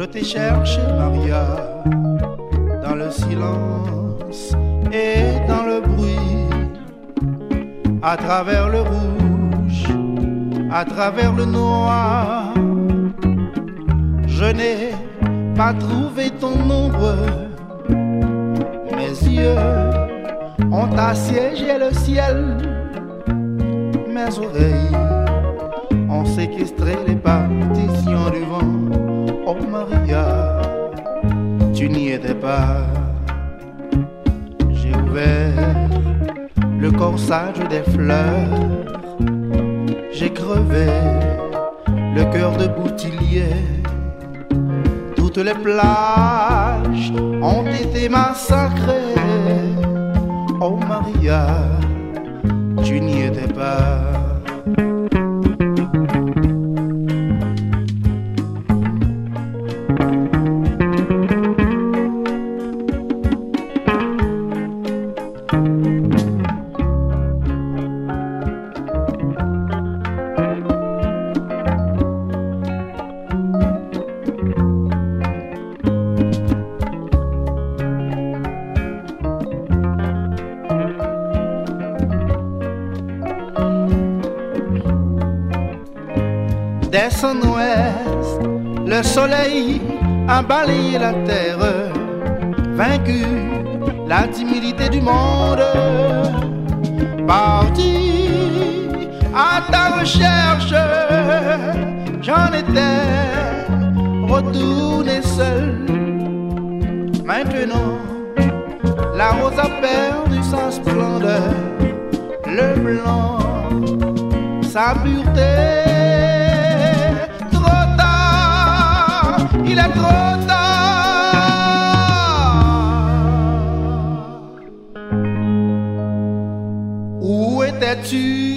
t'ai cherché, Maria, dans le silence et dans le bruit, à travers le rouge, à travers le noir. Je n'ai pas trouvé ton ombre, mes yeux ont assiégé le ciel, mes oreilles ont séquestré les partitions du vent. Oh Maria, tu n'y étais pas. J'ai ouvert le corsage des fleurs, j'ai crevé le cœur de boutillier. Toutes les plages ont été massacrées. Oh Maria, tu n'y étais pas. Dès son ouest, le soleil a balayé la terre, vaincu la timidité du monde. Parti à ta recherche, j'en étais retourné seul. Maintenant, la rose a perdu sa splendeur, le blanc, sa pureté. Il est trop tard. Où étais-tu